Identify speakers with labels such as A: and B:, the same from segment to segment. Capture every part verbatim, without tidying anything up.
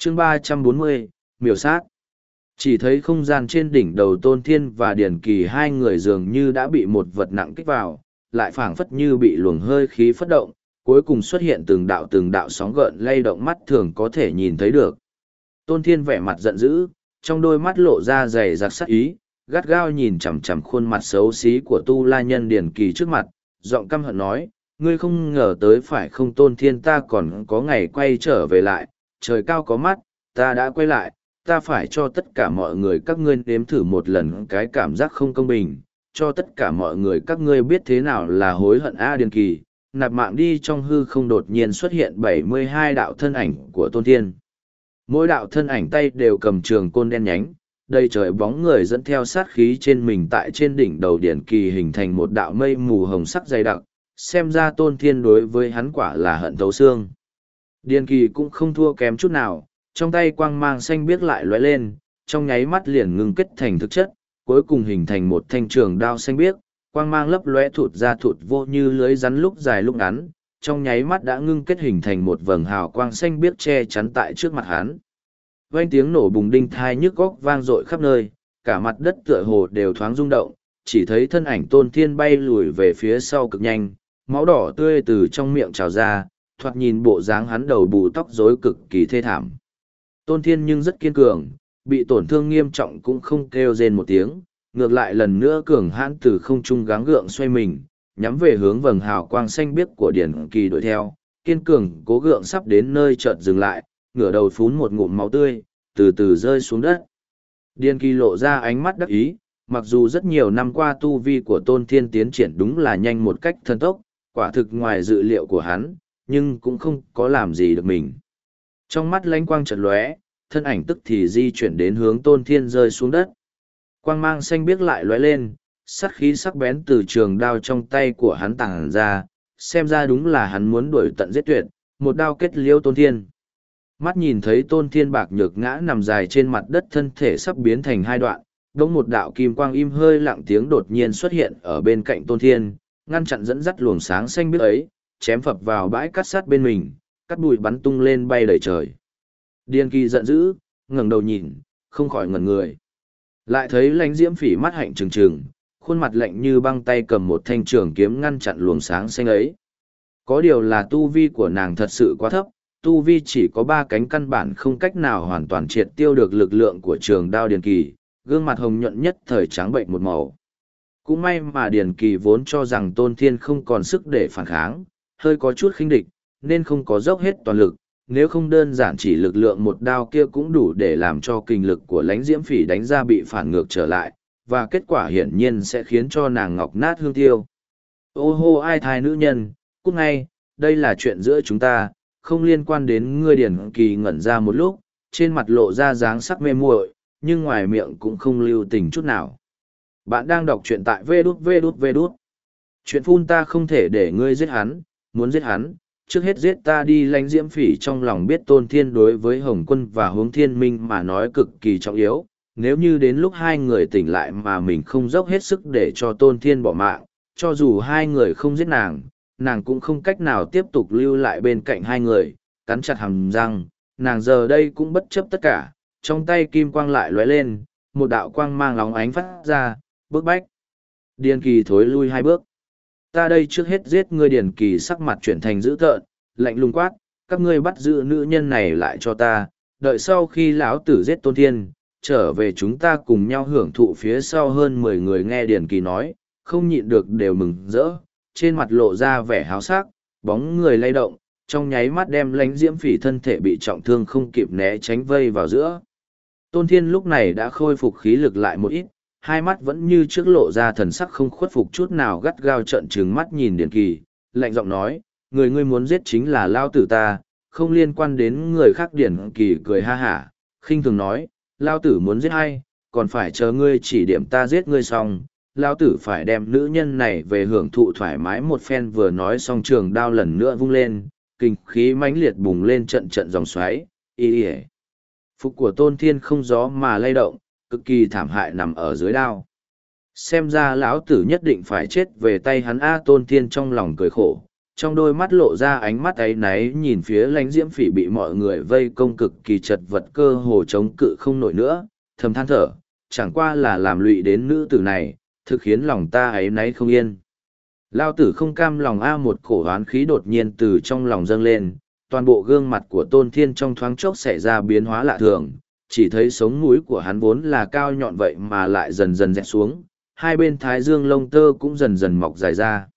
A: chương ba trăm bốn mươi, miểu sát. Chỉ thấy không gian trên đỉnh đầu Tôn Thiên và Điền Kỳ hai người dường như đã bị một vật nặng kích vào, lại phảng phất như bị luồng hơi khí phất động, cuối cùng xuất hiện từng đạo từng đạo sóng gợn lay động mắt thường có thể nhìn thấy được. Tôn Thiên vẻ mặt giận dữ, trong đôi mắt lộ ra dày đặc sắc ý, gắt gao nhìn chằm chằm khuôn mặt xấu xí của Tu La Nhân Điền Kỳ trước mặt, giọng căm hận nói, ngươi không ngờ tới phải không Tôn Thiên, ta còn có ngày quay trở về lại, trời cao có mắt, ta đã quay lại, ta phải cho tất cả mọi người các ngươi nếm thử một lần cái cảm giác không công bình, cho tất cả mọi người các ngươi biết thế nào là hối hận A Điền Kỳ. Nạp mạng đi. Trong hư không đột nhiên xuất hiện bảy mươi hai đạo thân ảnh của Tôn Thiên. Mỗi đạo thân ảnh tay đều cầm trường côn đen nhánh, đầy trời bóng người dẫn theo sát khí trên mình, tại trên đỉnh đầu Điền Kỳ hình thành một đạo mây mù hồng sắc dày đặc, xem ra Tôn Thiên đối với hắn quả là hận thấu xương. Điền Kỳ cũng không thua kém chút nào, trong tay quang mang xanh biếc lại lóe lên, trong nháy mắt liền ngưng kết thành thực chất, cuối cùng hình thành một thanh trường đao xanh biếc, quang mang lấp lóe thụt ra thụt vô như lưới rắn lúc dài lúc ngắn, trong nháy mắt đã ngưng kết hình thành một vầng hào quang xanh biếc che chắn tại trước mặt hắn. Vang tiếng nổ bùng đinh thai nhức góc vang dội khắp nơi, cả mặt đất tựa hồ đều thoáng rung động, chỉ thấy thân ảnh Tôn Thiên bay lùi về phía sau cực nhanh, máu đỏ tươi từ trong miệng trào ra, thoạt nhìn bộ dáng hắn đầu bù tóc rối cực kỳ thê thảm. Tôn Thiên nhưng rất kiên cường, bị tổn thương nghiêm trọng cũng không kêu rên một tiếng, ngược lại lần nữa cường hãn từ không trung gắng gượng xoay mình, nhắm về hướng vầng hào quang xanh biếc của Điền Kỳ đuổi theo, kiên cường cố gượng sắp đến nơi chợt dừng lại, ngửa đầu phún một ngụm máu tươi, từ từ rơi xuống đất. Điền Kỳ lộ ra ánh mắt đắc ý, mặc dù rất nhiều năm qua tu vi của Tôn Thiên tiến triển đúng là nhanh một cách thần tốc, quả thực ngoài dự liệu của hắn, nhưng cũng không có làm gì được mình. Trong mắt lánh quang chợt lóe, thân ảnh tức thì di chuyển đến hướng Tôn Thiên rơi xuống đất. Quang mang xanh biếc lại lóe lên, sát khí sắc bén từ trường đao trong tay của hắn tàng ra, xem ra đúng là hắn muốn đuổi tận giết tuyệt, một đao kết liễu Tôn Thiên. Mắt nhìn thấy Tôn Thiên bạc nhược ngã nằm dài trên mặt đất, thân thể sắp biến thành hai đoạn, đống một đạo kim quang im hơi lặng tiếng đột nhiên xuất hiện ở bên cạnh Tôn Thiên, ngăn chặn dẫn dắt luồng sáng xanh biếc ấy, chém phập vào bãi cát sát bên mình, cát bụi bắn tung lên bay đầy trời. Điền Kỳ giận dữ, ngẩng đầu nhìn, không khỏi ngẩn người. Lại thấy Lãnh Diễm Phỉ mắt hạnh trừng trừng, khuôn mặt lạnh như băng, tay cầm một thanh trường kiếm ngăn chặn luồng sáng xanh ấy. Có điều là tu vi của nàng thật sự quá thấp, tu vi chỉ có ba cánh căn bản không cách nào hoàn toàn triệt tiêu được lực lượng của trường đao Điền Kỳ, gương mặt hồng nhuận nhất thời trắng bệnh một màu. Cũng may mà Điền Kỳ vốn cho rằng Tôn Thiên không còn sức để phản kháng, hơi có chút khinh địch, nên không có dốc hết toàn lực, nếu không đơn giản chỉ lực lượng một đao kia cũng đủ để làm cho kinh lực của Lãnh Diễm Phỉ đánh ra bị phản ngược trở lại, và kết quả hiển nhiên sẽ khiến cho nàng ngọc nát hương tiêu. Ô hô ai thai nữ nhân, cút ngay, đây là chuyện giữa chúng ta, không liên quan đến ngươi. Điền Kỳ ngẩn ra một lúc, trên mặt lộ ra dáng sắc mê muội, nhưng ngoài miệng cũng không lưu tình chút nào. Bạn đang đọc truyện tại vê đút vê đút vê đút. Chuyện phun ta không thể để ngươi giết hắn, muốn giết hắn, trước hết giết ta đi. Lãnh Diễm Phỉ trong lòng biết Tôn Thiên đối với Hồng Quân và Hướng Thiên Minh mà nói cực kỳ trọng yếu, nếu như đến lúc hai người tỉnh lại mà mình không dốc hết sức để cho Tôn Thiên bỏ mạng, cho dù hai người không giết nàng, nàng cũng không cách nào tiếp tục lưu lại bên cạnh hai người. Cắn chặt hàm răng, nàng giờ đây cũng bất chấp tất cả, trong tay kim quang lại lóe lên, một đạo quang mang lóng ánh phát ra, bước bách. Điền Kỳ thối lui hai bước. Ta đây trước hết giết ngươi. Điền Kỳ sắc mặt chuyển thành dữ tợn, lạnh lùng quát, các ngươi bắt giữ nữ nhân này lại cho ta, đợi sau khi lão tử giết Tôn Thiên, trở về chúng ta cùng nhau hưởng thụ. Phía sau hơn mười người nghe Điền Kỳ nói, không nhịn được đều mừng rỡ, trên mặt lộ ra vẻ háo sắc, bóng người lay động, trong nháy mắt đem Lãnh Diễm Phỉ thân thể bị trọng thương không kịp né tránh vây vào giữa. Tôn Thiên lúc này đã khôi phục khí lực lại một ít, hai mắt vẫn như trước lộ ra thần sắc không khuất phục chút nào, gắt gao trợn trừng mắt nhìn Điền Kỳ, lạnh giọng nói, người ngươi muốn giết chính là lao tử ta, không liên quan đến người khác. Điền Kỳ cười ha hả, khinh thường nói, lao tử muốn giết ai, còn phải chờ ngươi chỉ điểm ta giết ngươi xong, lao tử phải đem nữ nhân này về hưởng thụ thoải mái một phen. Vừa nói xong trường đao lần nữa vung lên, kinh khí mãnh liệt bùng lên trận trận dòng xoáy, y y phục của Tôn Thiên không gió mà lay động, cực kỳ thảm hại nằm ở dưới đao. Xem ra lão tử nhất định phải chết về tay hắn. A Tôn Thiên trong lòng cười khổ, trong đôi mắt lộ ra ánh mắt áy náy nhìn phía lãnh diễm phỉ bị mọi người vây công cực kỳ chật vật cơ hồ chống cự không nổi nữa, thầm than thở, chẳng qua là làm lụy đến nữ tử này, thực khiến lòng ta áy náy không yên. Lao tử không cam lòng a một cổ oán khí đột nhiên từ trong lòng dâng lên, toàn bộ gương mặt của Tôn Thiên trong thoáng chốc xảy ra biến hóa lạ thường, chỉ thấy sống mũi của hắn vốn là cao nhọn vậy mà lại dần dần dẹt xuống, hai bên thái dương lông tơ cũng dần dần mọc dài ra.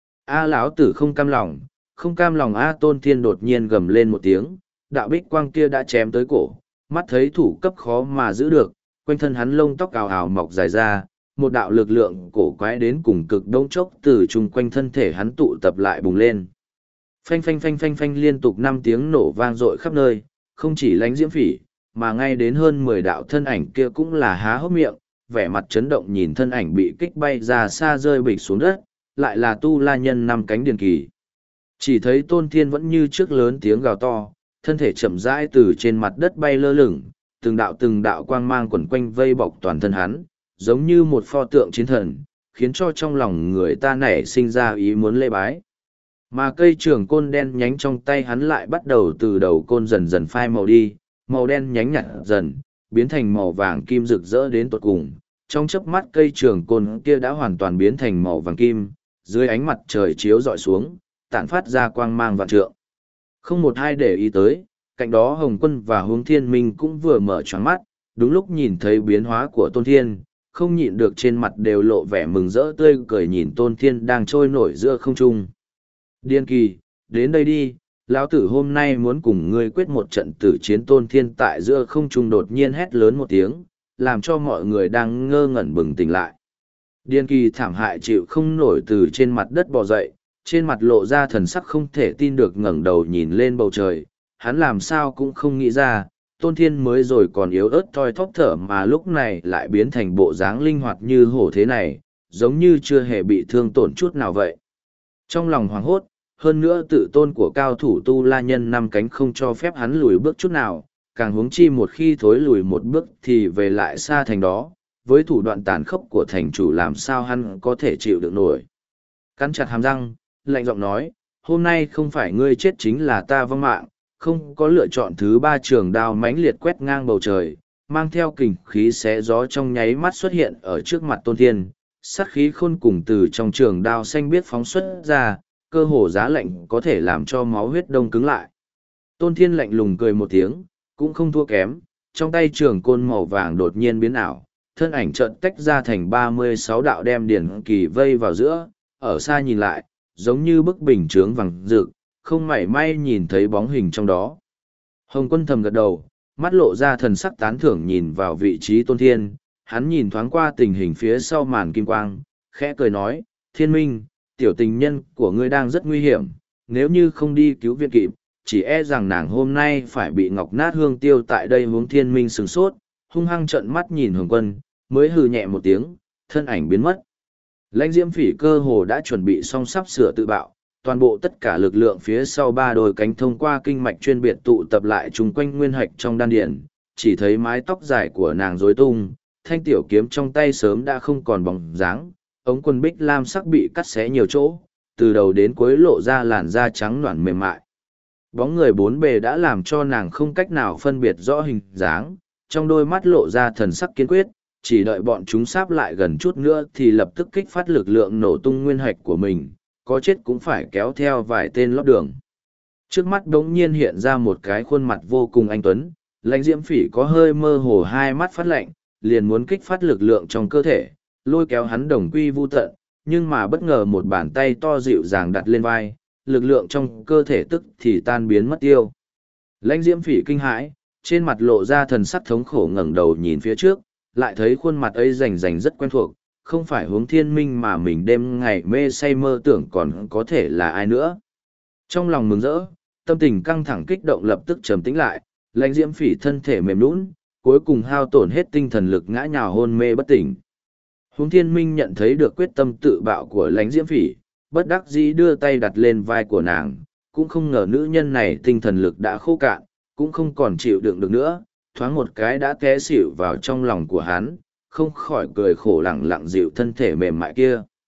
A: A lão tử không cam lòng, không cam lòng a Tôn Thiên đột nhiên gầm lên một tiếng, đạo bích quang kia đã chém tới cổ, mắt thấy thủ cấp khó mà giữ được, quanh thân hắn lông tóc ào ào mọc dài ra, một đạo lực lượng cổ quái đến cùng cực đông chốc từ chung quanh thân thể hắn tụ tập lại bùng lên. Phanh phanh phanh phanh phanh liên tục năm tiếng nổ vang dội khắp nơi, không chỉ lánh diễm phỉ, mà ngay đến hơn mười đạo thân ảnh kia cũng là há hốc miệng, vẻ mặt chấn động nhìn thân ảnh bị kích bay ra xa rơi bịch xuống đất, lại là tu la nhân năm cánh điền kỳ. Chỉ thấy Tôn Thiên vẫn như trước lớn tiếng gào to, thân thể chậm rãi từ trên mặt đất bay lơ lửng, từng đạo từng đạo quang mang quẩn quanh vây bọc toàn thân hắn, giống như một pho tượng chiến thần, khiến cho trong lòng người ta nảy sinh ra ý muốn lễ bái. Mà cây trường côn đen nhánh trong tay hắn lại bắt đầu từ đầu côn dần dần phai màu đi, màu đen nhánh nhạt dần, biến thành màu vàng kim rực rỡ đến tột cùng. Trong chớp mắt cây trường côn kia đã hoàn toàn biến thành màu vàng kim, dưới ánh mặt trời chiếu rọi xuống, tản phát ra quang mang vạn trượng. Không một ai để ý tới, cạnh đó Hồng Quân và Hướng Thiên Minh cũng vừa mở choáng mắt, đúng lúc nhìn thấy biến hóa của Tôn Thiên, không nhịn được trên mặt đều lộ vẻ mừng rỡ tươi cười nhìn Tôn Thiên đang trôi nổi giữa không trung. Điên kỳ, đến đây đi, lão tử hôm nay muốn cùng ngươi quyết một trận tử chiến. Tôn Thiên tại giữa không trung đột nhiên hét lớn một tiếng, làm cho mọi người đang ngơ ngẩn bừng tỉnh lại. Điên kỳ thảm hại chịu không nổi từ trên mặt đất bò dậy, trên mặt lộ ra thần sắc không thể tin được ngẩng đầu nhìn lên bầu trời, hắn làm sao cũng không nghĩ ra, Tôn Thiên mới rồi còn yếu ớt thoi thóp thở mà lúc này lại biến thành bộ dáng linh hoạt như hổ thế này, giống như chưa hề bị thương tổn chút nào vậy. Trong lòng hoảng hốt, hơn nữa tự tôn của cao thủ tu la nhân năm cánh không cho phép hắn lùi bước chút nào, càng huống chi một khi thối lùi một bước thì về lại xa thành đó, với thủ đoạn tàn khốc của thành chủ làm sao hắn có thể chịu được nổi. Cắn chặt hàm răng, lạnh giọng nói, hôm nay không phải ngươi chết chính là ta vong mạng, không có lựa chọn thứ ba. Trường đao mãnh liệt quét ngang bầu trời, mang theo kình khí xé gió trong nháy mắt xuất hiện ở trước mặt Tôn Thiên, sát khí khôn cùng từ trong trường đao xanh biếc phóng xuất ra, cơ hồ giá lạnh có thể làm cho máu huyết đông cứng lại. Tôn Thiên lạnh lùng cười một tiếng, cũng không thua kém, trong tay trường côn màu vàng đột nhiên biến ảo, thân ảnh chợt tách ra thành ba mươi sáu đạo đem điển kỳ vây vào giữa, ở xa nhìn lại, giống như bức bình chướng vàng rực, không mảy may nhìn thấy bóng hình trong đó. Hồng Quân thầm gật đầu, mắt lộ ra thần sắc tán thưởng nhìn vào vị trí Tôn Thiên, hắn nhìn thoáng qua tình hình phía sau màn kim quang, khẽ cười nói, Thiên Minh, tiểu tình nhân của ngươi đang rất nguy hiểm, nếu như không đi cứu viện kịp, chỉ e rằng nàng hôm nay phải bị ngọc nát hương tiêu tại đây. Hướng Thiên Minh sửng sốt, hung hăng trợn mắt nhìn Hồng Quân, mới hừ nhẹ một tiếng, thân ảnh biến mất. Lãnh Diễm Phỉ cơ hồ đã chuẩn bị xong sắp sửa tự bạo, toàn bộ tất cả lực lượng phía sau ba đôi cánh thông qua kinh mạch chuyên biệt tụ tập lại chung quanh nguyên hạch trong đan điển, chỉ thấy mái tóc dài của nàng rối tung, thanh tiểu kiếm trong tay sớm đã không còn bóng dáng, ống quần bích lam sắc bị cắt xé nhiều chỗ, từ đầu đến cuối lộ ra làn da trắng nõn mềm mại. Bóng người bốn bề đã làm cho nàng không cách nào phân biệt rõ hình dáng, trong đôi mắt lộ ra thần sắc kiên quyết, chỉ đợi bọn chúng sáp lại gần chút nữa thì lập tức kích phát lực lượng nổ tung nguyên hạch của mình, có chết cũng phải kéo theo vài tên lót đường. Trước mắt đống nhiên hiện ra một cái khuôn mặt vô cùng anh tuấn, Lãnh Diễm Phỉ có hơi mơ hồ hai mắt phát lạnh, liền muốn kích phát lực lượng trong cơ thể, lôi kéo hắn đồng quy vu tận, nhưng mà bất ngờ một bàn tay to dịu dàng đặt lên vai, lực lượng trong cơ thể tức thì tan biến mất tiêu. Lãnh Diễm Phỉ kinh hãi, trên mặt lộ ra thần sắc thống khổ ngẩng đầu nhìn phía trước, lại thấy khuôn mặt ấy rành rành rất quen thuộc, không phải Hướng Thiên Minh mà mình đêm ngày mê say mơ tưởng còn có thể là ai nữa. Trong lòng mừng rỡ, tâm tình căng thẳng kích động lập tức trầm tĩnh lại, Lãnh Diễm Phỉ thân thể mềm nhũn, cuối cùng hao tổn hết tinh thần lực ngã nhào hôn mê bất tỉnh. Hướng Thiên Minh nhận thấy được quyết tâm tự bạo của Lãnh Diễm Phỉ, bất đắc dĩ đưa tay đặt lên vai của nàng, cũng không ngờ nữ nhân này tinh thần lực đã khô cạn, cũng không còn chịu đựng được nữa, thoáng một cái đã té xỉu vào trong lòng của hắn, không khỏi cười khổ lặng lặng dịu thân thể mềm mại kia.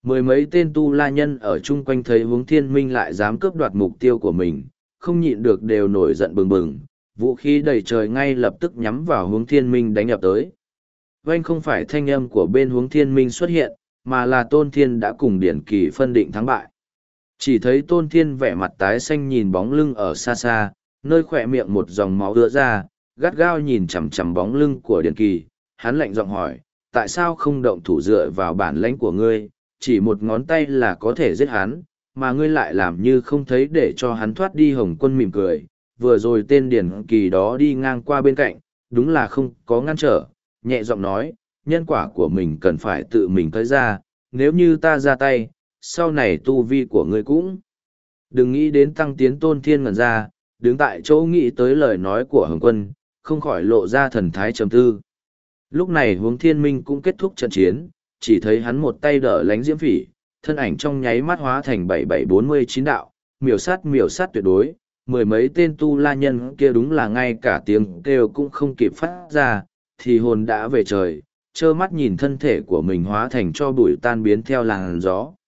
A: Mười mấy tên tu la nhân ở chung quanh thấy Hướng Thiên Minh lại dám cướp đoạt mục tiêu của mình, không nhịn được đều nổi giận bừng bừng, vũ khí đầy trời ngay lập tức nhắm vào Hướng Thiên Minh đánh ập tới. Vanh không phải thanh âm của bên Hướng Thiên Minh xuất hiện, mà là Tôn Thiên đã cùng Điển Kỳ phân định thắng bại. Chỉ thấy Tôn Thiên vẻ mặt tái xanh nhìn bóng lưng ở xa xa, nơi khỏe miệng một dòng máu ứa ra, gắt gao nhìn chằm chằm bóng lưng của Điển Kỳ, hắn lạnh giọng hỏi, tại sao không động thủ dựa vào bản lãnh của ngươi, chỉ một ngón tay là có thể giết hắn, mà ngươi lại làm như không thấy để cho hắn thoát đi. Hồng Quân mỉm cười, vừa rồi tên Điển Kỳ đó đi ngang qua bên cạnh, đúng là không có ngăn trở, nhẹ giọng nói, nhân quả của mình cần phải tự mình tới ra, nếu như ta ra tay, sau này tu vi của ngươi cũng đừng nghĩ đến tăng tiến. Tôn Thiên ngẩn ra, đứng tại chỗ nghĩ tới lời nói của Hồng Quân, không khỏi lộ ra thần thái trầm tư. Lúc này Hướng Thiên Minh cũng kết thúc trận chiến, chỉ thấy hắn một tay đỡ lánh diễm phỉ, thân ảnh trong nháy mắt hóa thành bảy bảy bốn mươi chín đạo, miểu sát miểu sát tuyệt đối, mười mấy tên tu la nhân kia đúng là ngay cả tiếng kêu cũng không kịp phát ra, thì hồn đã về trời, trơ mắt nhìn thân thể của mình hóa thành cho bụi tan biến theo làn gió,